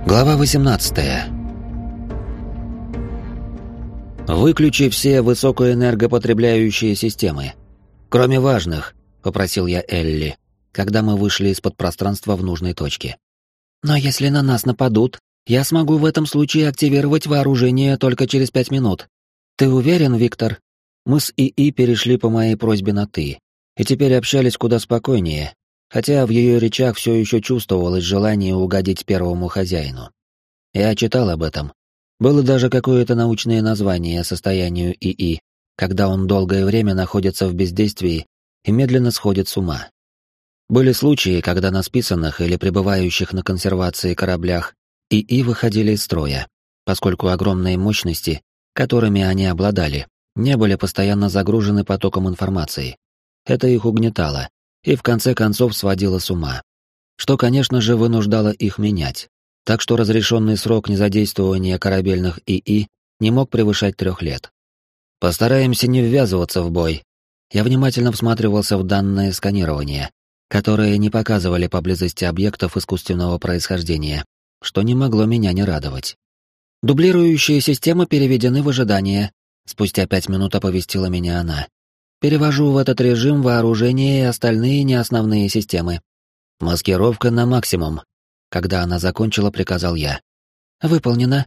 Глава 18. «Выключи все высокоэнергопотребляющие системы. Кроме важных», — попросил я Элли, когда мы вышли из-под пространства в нужной точке. «Но если на нас нападут, я смогу в этом случае активировать вооружение только через 5 минут. Ты уверен, Виктор?» Мы с ИИ перешли по моей просьбе на «ты», и теперь общались куда спокойнее, хотя в ее речах все еще чувствовалось желание угодить первому хозяину. Я читал об этом. Было даже какое-то научное название состоянию ИИ, когда он долгое время находится в бездействии и медленно сходит с ума. Были случаи, когда на списанных или пребывающих на консервации кораблях ИИ выходили из строя, поскольку огромные мощности, которыми они обладали, не были постоянно загружены потоком информации. Это их угнетало и в конце концов сводило с ума, что, конечно же, вынуждало их менять. Так что разрешенный срок незадействования корабельных ИИ не мог превышать 3 лет. Постараемся не ввязываться в бой. Я внимательно всматривался в данные сканирования, которые не показывали поблизости объектов искусственного происхождения, что не могло меня не радовать. «Дублирующие системы переведены в ожидание», — спустя 5 минут оповестила меня она. «Перевожу в этот режим вооружение и остальные неосновные системы». «Маскировка на максимум», — когда она закончила, приказал я. «Выполнено.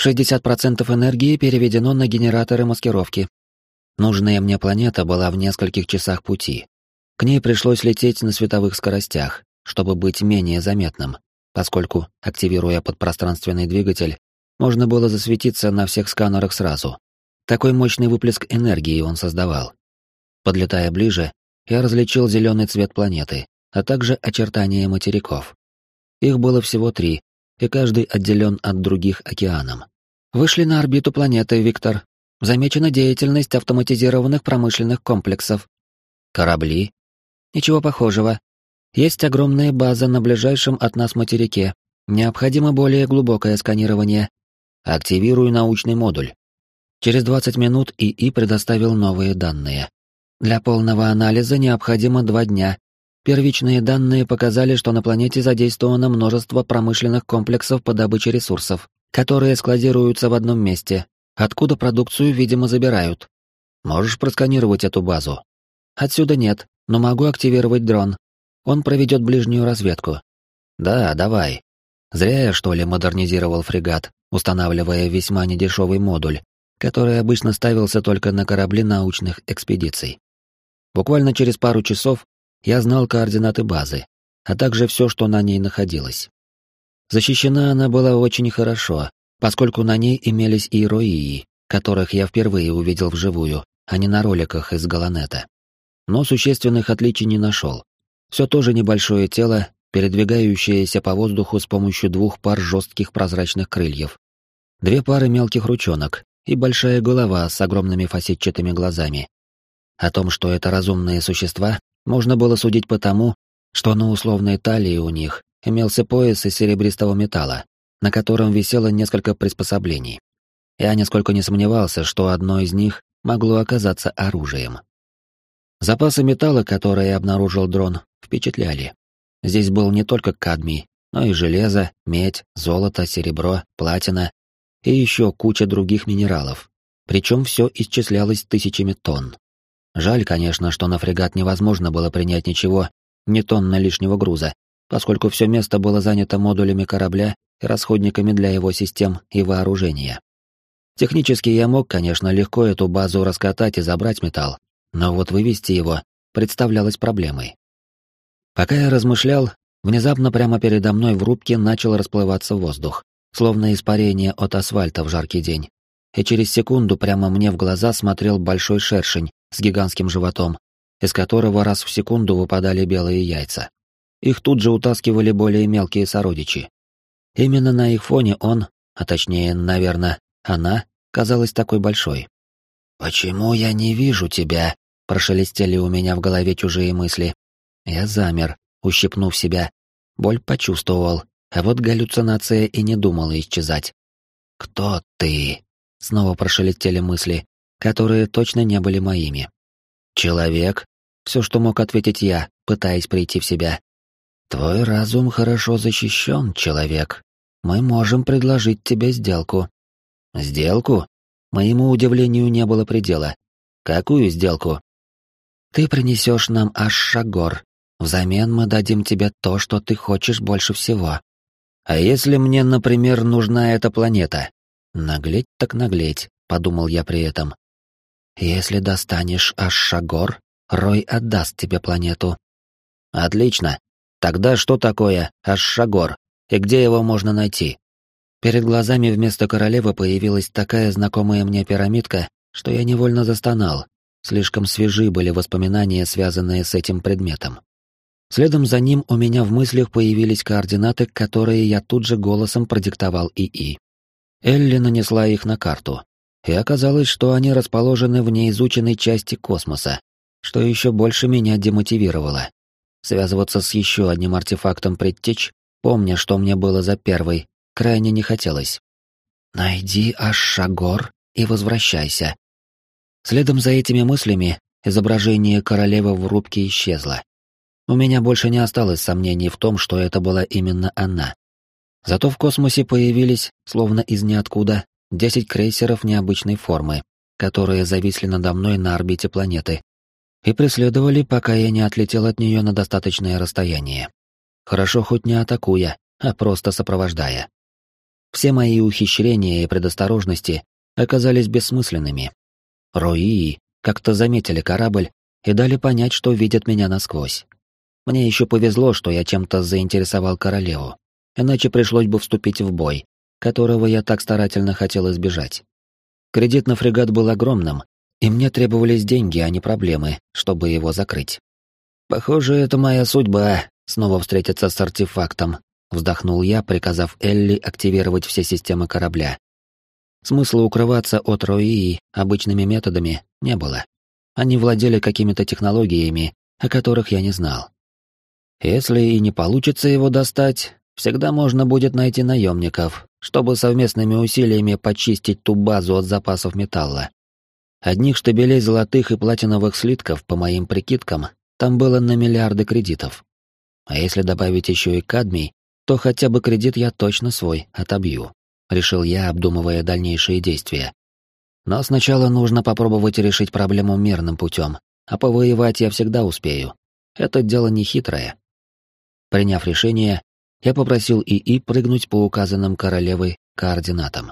60% энергии переведено на генераторы маскировки». Нужная мне планета была в нескольких часах пути. К ней пришлось лететь на световых скоростях, чтобы быть менее заметным, поскольку, активируя подпространственный двигатель, можно было засветиться на всех сканерах сразу. Такой мощный выплеск энергии он создавал. Подлетая ближе, я различил зеленый цвет планеты, а также очертания материков. Их было всего 3, и каждый отделен от других океаном. «Вышли на орбиту планеты, Виктор. Замечена деятельность автоматизированных промышленных комплексов». «Корабли?» «Ничего похожего. Есть огромная база на ближайшем от нас материке. Необходимо более глубокое сканирование. Активирую научный модуль». Через 20 минут ИИ предоставил новые данные. Для полного анализа необходимо 2 дня. Первичные данные показали, что на планете задействовано множество промышленных комплексов по добыче ресурсов, которые складируются в одном месте, откуда продукцию, видимо, забирают. Можешь просканировать эту базу? Отсюда нет, но могу активировать дрон. Он проведет ближнюю разведку. Да, давай. Зря я, что ли, модернизировал фрегат, устанавливая весьма недешевый модуль, который обычно ставился только на корабли научных экспедиций. Буквально через пару часов я знал координаты базы, а также все, что на ней находилось. Защищена она была очень хорошо, поскольку на ней имелись иероии, которых я впервые увидел вживую, а не на роликах из Галанета. Но существенных отличий не нашел. Все то же небольшое тело, передвигающееся по воздуху с помощью 2 пар жестких прозрачных крыльев, 2 пары мелких ручонок и большая голова с огромными фасетчатыми глазами. О том, что это разумные существа, можно было судить по тому, что на условной талии у них имелся пояс из серебристого металла, на котором висело несколько приспособлений. Я нисколько не сомневался, что одно из них могло оказаться оружием. Запасы металла, которые обнаружил дрон, впечатляли. Здесь был не только кадмий, но и железо, медь, золото, серебро, платина и еще куча других минералов. Причем все исчислялось тысячами тонн. Жаль, конечно, что на фрегат невозможно было принять ничего, ни тонны лишнего груза, поскольку все место было занято модулями корабля и расходниками для его систем и вооружения. Технически я мог, конечно, легко эту базу раскатать и забрать металл, но вот вывести его представлялось проблемой. Пока я размышлял, внезапно прямо передо мной в рубке начал расплываться воздух, словно испарение от асфальта в жаркий день. И через секунду прямо мне в глаза смотрел большой шершень с гигантским животом, из которого раз в секунду выпадали белые яйца. Их тут же утаскивали более мелкие сородичи. Именно на их фоне он, а точнее, наверное, она, казалась такой большой. «Почему я не вижу тебя?» — прошелестели у меня в голове чужие мысли. Я замер, ущипнув себя. Боль почувствовал, а вот галлюцинация и не думала исчезать. «Кто ты?» — снова прошелестели мысли, которые точно не были моими. «Человек?» — все, что мог ответить я, пытаясь прийти в себя. «Твой разум хорошо защищен, человек. мы можем предложить тебе сделку». «Сделку?» Моему удивлению не было предела. «Какую сделку?» «Ты принесешь нам Аш-Шагор. Взамен мы дадим тебе то, что ты хочешь больше всего». «А если мне, например, нужна эта планета?» «Наглеть так наглеть», — подумал я при этом. «Если достанешь Аш-Шагор, Рой отдаст тебе планету». «Отлично. Тогда что такое Аш-Шагор, и где его можно найти?» Перед глазами вместо королевы появилась такая знакомая мне пирамидка, что я невольно застонал. Слишком свежи были воспоминания, связанные с этим предметом. Следом за ним у меня в мыслях появились координаты, которые я тут же голосом продиктовал ИИ. Элли нанесла их на карту, и оказалось, что они расположены в неизученной части космоса, что еще больше меня демотивировало. Связываться с еще одним артефактом предтеч, помня, что мне было за первый, крайне не хотелось. «Найди Аш-Шагор и возвращайся». Следом за этими мыслями изображение королевы в рубке исчезло. У меня больше не осталось сомнений в том, что это была именно она. Зато в космосе появились, словно из ниоткуда, 10 крейсеров необычной формы, которые зависли надо мной на орбите планеты и преследовали, пока я не отлетел от нее на достаточное расстояние. Хорошо хоть не атакуя, а просто сопровождая. Все мои ухищрения и предосторожности оказались бессмысленными. Руии как-то заметили корабль и дали понять, что видят меня насквозь. Мне еще повезло, что я чем-то заинтересовал королеву, иначе пришлось бы вступить в бой, которого я так старательно хотел избежать. Кредит на фрегат был огромным, и мне требовались деньги, а не проблемы, чтобы его закрыть. «Похоже, это моя судьба — снова встретиться с артефактом», — вздохнул я, приказав Элли активировать все системы корабля. Смысла укрываться от Руии обычными методами не было. Они владели какими-то технологиями, о которых я не знал. Если и не получится его достать, всегда можно будет найти наемников, чтобы совместными усилиями почистить ту базу от запасов металла. Одних штабелей золотых и платиновых слитков, по моим прикидкам, там было на миллиарды кредитов. А если добавить еще и кадмий, то хотя бы кредит я точно свой отобью, решил я, обдумывая дальнейшие действия. Но сначала нужно попробовать решить проблему мирным путем, а повоевать я всегда успею. Это дело не хитрое. Приняв решение, я попросил ИИ прыгнуть по указанным королевой координатам.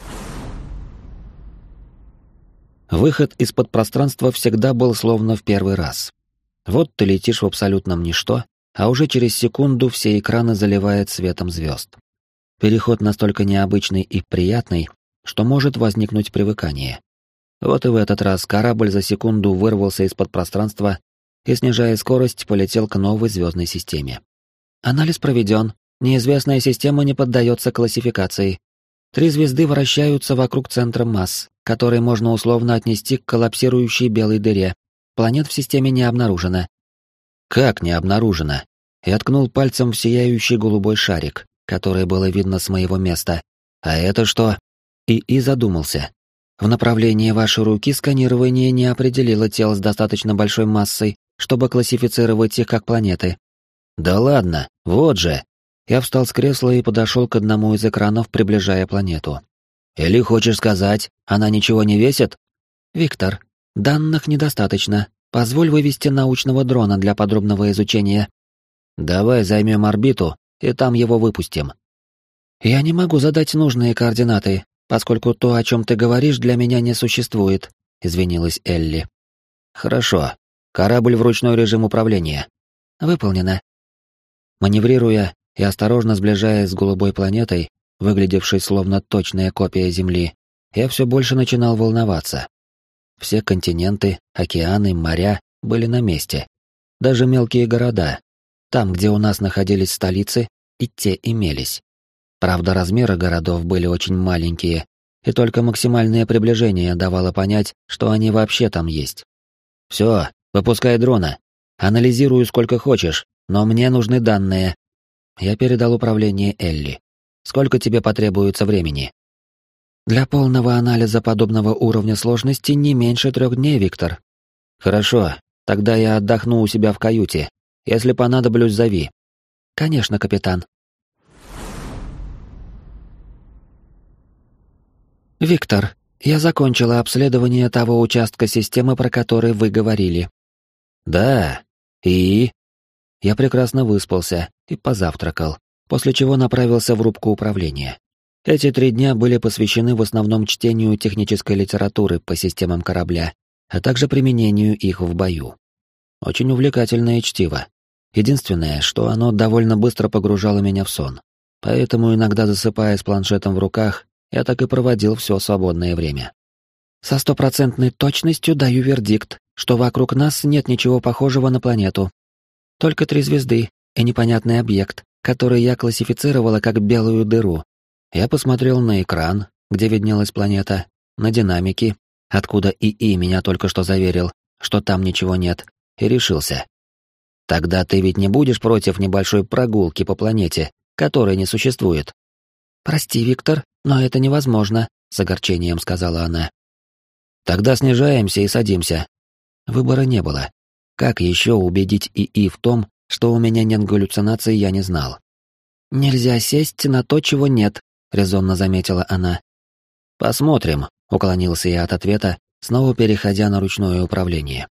Выход из-под пространства всегда был словно в первый раз. Вот ты летишь в абсолютном ничто, а уже через секунду все экраны заливает светом звезд. Переход настолько необычный и приятный, что может возникнуть привыкание. Вот и в этот раз корабль за секунду вырвался из-под пространства и, снижая скорость, полетел к новой звездной системе. Анализ проведен. Неизвестная система не поддается классификации. 3 звезды вращаются вокруг центра масс, который можно условно отнести к коллапсирующей белой дыре. Планет в системе не обнаружено. Как не обнаружено? Я ткнул пальцем в сияющий голубой шарик, который было видно с моего места. А это что? ИИ задумался. В направлении вашей руки сканирование не определило тел с достаточно большой массой, чтобы классифицировать их как планеты. Да ладно, вот же. Я встал с кресла и подошел к одному из экранов, приближая планету. Или хочешь сказать, она ничего не весит? Виктор, данных недостаточно. Позволь вывести научного дрона для подробного изучения. Давай займем орбиту, и там его выпустим. Я не могу задать нужные координаты, поскольку то, о чем ты говоришь, для меня не существует, извинилась Элли. Хорошо. Корабль в ручной режим управления. Выполнено. Маневрируя и осторожно сближаясь с голубой планетой, выглядевшей словно точная копия Земли, я все больше начинал волноваться. Все континенты, океаны, моря были на месте. Даже мелкие города. Там, где у нас находились столицы, и те имелись. Правда, размеры городов были очень маленькие, и только максимальное приближение давало понять, что они вообще там есть. Все, выпускай дрона. Анализирую сколько хочешь, но мне нужны данные. Я передал управление Элли. Сколько тебе потребуется времени? Для полного анализа подобного уровня сложности не меньше 3 дней, Виктор. Хорошо, тогда я отдохну у себя в каюте. Если понадоблюсь, зови. Конечно, капитан. «Виктор, я закончила обследование того участка системы, про который вы говорили». «Да, и...» Я прекрасно выспался и позавтракал, после чего направился в рубку управления. Эти 3 дня были посвящены в основном чтению технической литературы по системам корабля, а также применению их в бою. Очень увлекательное чтиво. Единственное, что оно довольно быстро погружало меня в сон. Поэтому иногда, засыпая с планшетом в руках, я так и проводил все свободное время. Со 100% точностью даю вердикт, что вокруг нас нет ничего похожего на планету. Только 3 звезды и непонятный объект, который я классифицировала как белую дыру. Я посмотрел на экран, где виднелась планета, на динамики, откуда ИИ меня только что заверил, что там ничего нет, и решился. Тогда ты ведь не будешь против небольшой прогулки по планете, которой не существует? «Прости, Виктор, но это невозможно», — с огорчением сказала она. «Тогда снижаемся и садимся». Выбора не было. Как еще убедить ИИ в том, что у меня нет галлюцинаций, я не знал. «Нельзя сесть на то, чего нет», — резонно заметила она. «Посмотрим», — уклонился я от ответа, снова переходя на ручное управление.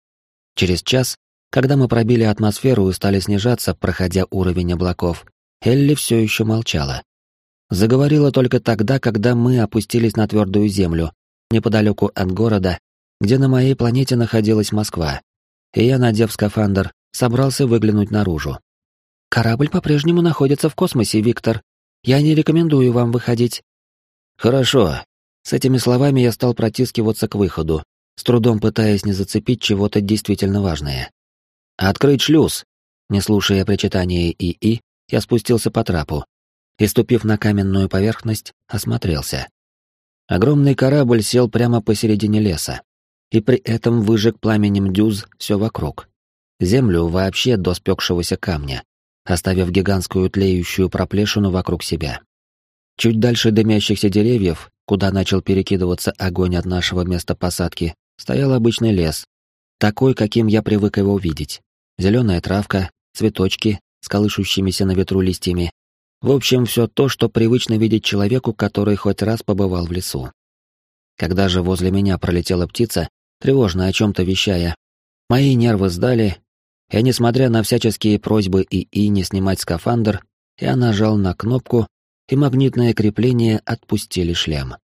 Через час, когда мы пробили атмосферу и стали снижаться, проходя уровень облаков, Элли все еще молчала. Заговорила только тогда, когда мы опустились на твердую землю, неподалеку от города, где на моей планете находилась Москва, и я, надев скафандр, собрался выглянуть наружу. «Корабль по-прежнему находится в космосе, Виктор. Я не рекомендую вам выходить». «Хорошо». С этими словами я стал протискиваться к выходу, с трудом пытаясь не зацепить чего-то действительно важное. «Открыть шлюз!» Не слушая причитания ИИ, я спустился по трапу и, ступив на каменную поверхность, осмотрелся. Огромный корабль сел прямо посередине леса, и при этом выжег пламенем дюз все вокруг. Землю вообще до спекшегося камня, оставив гигантскую тлеющую проплешину вокруг себя. Чуть дальше дымящихся деревьев, куда начал перекидываться огонь от нашего места посадки, стоял обычный лес, такой, каким я привык его видеть. Зеленая травка, цветочки с колышущимися на ветру листьями. В общем, все то, что привычно видеть человеку, который хоть раз побывал в лесу. Когда же возле меня пролетела птица, тревожно о чем-то вещая, мои нервы сдали, и, несмотря на всяческие просьбы ИИ не снимать скафандр, я нажал на кнопку, и магнитное крепление отпустили шлем.